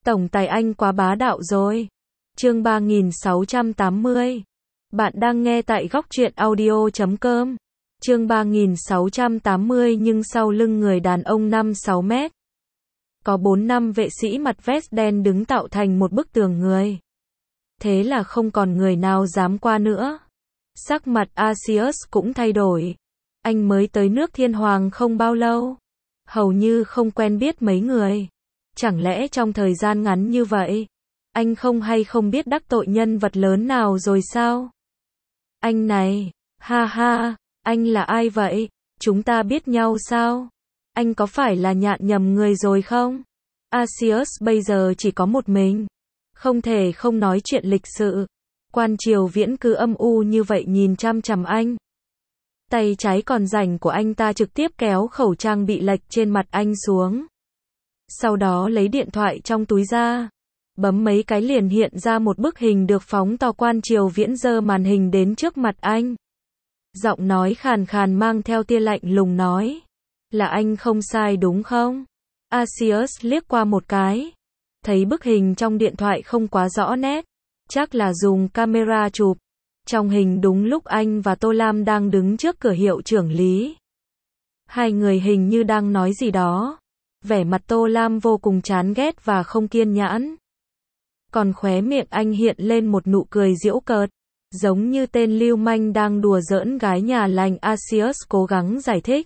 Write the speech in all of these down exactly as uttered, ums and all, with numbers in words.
Tổng tài anh quá bá đạo rồi. Chương ba nghìn sáu trăm tám mươi. Bạn đang nghe tại góc truyện audio chấm com. Chương ba nghìn sáu trăm tám mươi nhưng sau lưng người đàn ông năm sáu mét. Có bốn năm vệ sĩ mặc vest đen đứng tạo thành một bức tường người. Thế là không còn người nào dám qua nữa. Sắc mặt Arceus cũng thay đổi. Anh mới tới nước Thiên Hoàng không bao lâu. Hầu như không quen biết mấy người. Chẳng lẽ trong thời gian ngắn như vậy, anh không hay không biết đắc tội nhân vật lớn nào rồi sao? Anh này, ha ha, anh là ai vậy? Chúng ta biết nhau sao? Anh có phải là nhạn nhầm người rồi không? Arceus bây giờ chỉ có một mình. Không thể không nói chuyện lịch sự. Quan Triều Viễn cứ âm u như vậy nhìn chăm chằm anh. Tay trái còn rảnh của anh ta trực tiếp kéo khẩu trang bị lệch trên mặt anh xuống. Sau đó lấy điện thoại trong túi ra. Bấm mấy cái liền hiện ra một bức hình được phóng to. Quan Triều Viễn giơ màn hình đến trước mặt anh. Giọng nói khàn khàn mang theo tia lạnh lùng nói. Là anh không sai đúng không? Arceus liếc qua một cái. Thấy bức hình trong điện thoại không quá rõ nét. Chắc là dùng camera chụp. Trong hình đúng lúc anh và Tô Lam đang đứng trước cửa hiệu trưởng lý. Hai người hình như đang nói gì đó. Vẻ mặt Tô Lam vô cùng chán ghét và không kiên nhẫn. Còn khóe miệng anh hiện lên một nụ cười giễu cợt. Giống như tên lưu manh đang đùa giỡn gái nhà lành. Arceus cố gắng giải thích.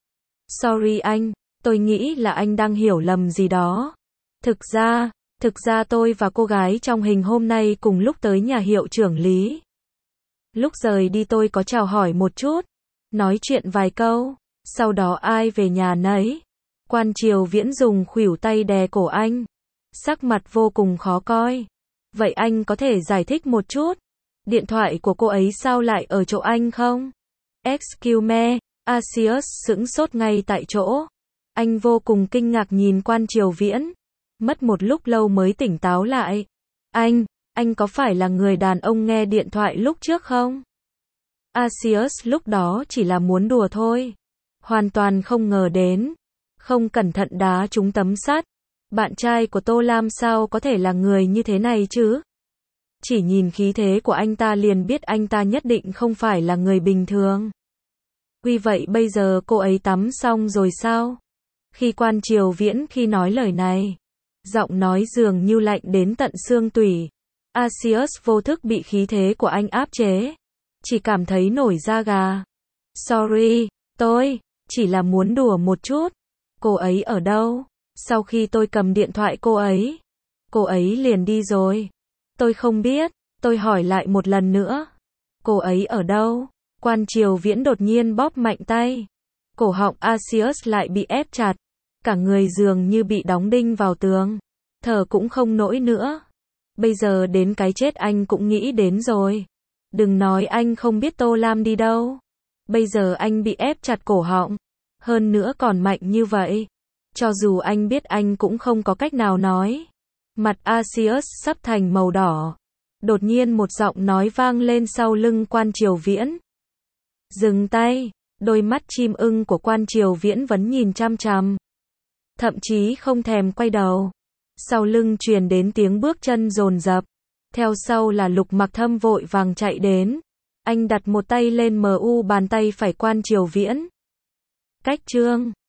Sorry anh, tôi nghĩ là anh đang hiểu lầm gì đó. Thực ra, thực ra tôi và cô gái trong hình hôm nay cùng lúc tới nhà hiệu trưởng lý. Lúc rời đi tôi có chào hỏi một chút, nói chuyện vài câu, sau đó ai về nhà nấy. Quan Triều Viễn dùng khuỷu tay đè cổ anh, sắc mặt vô cùng khó coi. Vậy anh có thể giải thích một chút, điện thoại của cô ấy sao lại ở chỗ anh không? Excuse me, Arceus sững sốt ngay tại chỗ. Anh vô cùng kinh ngạc nhìn Quan Triều Viễn, mất một lúc lâu mới tỉnh táo lại. Anh, anh có phải là người đàn ông nghe điện thoại lúc trước không? Arceus lúc đó chỉ là muốn đùa thôi. Hoàn toàn không ngờ đến. Không cẩn thận đá trúng tấm sắt. Bạn trai của Tô Lam sao có thể là người như thế này chứ? Chỉ nhìn khí thế của anh ta liền biết anh ta nhất định không phải là người bình thường. Vì vậy bây giờ cô ấy tắm xong rồi sao? Khi Quan Triều Viễn khi nói lời này, giọng nói dường như lạnh đến tận xương tủy. Arceus vô thức bị khí thế của anh áp chế. Chỉ cảm thấy nổi da gà. Sorry, tôi chỉ là muốn đùa một chút. Cô ấy ở đâu? Sau khi tôi cầm điện thoại cô ấy, cô ấy liền đi rồi. Tôi không biết, tôi hỏi lại một lần nữa. Cô ấy ở đâu? Quan Triều Viễn đột nhiên bóp mạnh tay. Cổ họng Arceus lại bị ép chặt. Cả người dường như bị đóng đinh vào tường. Thở cũng không nổi nữa. Bây giờ đến cái chết anh cũng nghĩ đến rồi. Đừng nói anh không biết Tô Lam đi đâu. Bây giờ anh bị ép chặt cổ họng. Hơn nữa còn mạnh như vậy. Cho dù anh biết anh cũng không có cách nào nói. Mặt Arceus sắp thành màu đỏ. Đột nhiên một giọng nói vang lên sau lưng Quan Triều Viễn. Dừng tay. Đôi mắt chim ưng của Quan Triều Viễn vẫn nhìn chăm chăm. Thậm chí không thèm quay đầu. Sau lưng truyền đến tiếng bước chân dồn dập. Theo sau là Lục Mặc Thâm vội vàng chạy đến. Anh đặt một tay lên mu bàn tay phải Quan Triều Viễn. Cách chương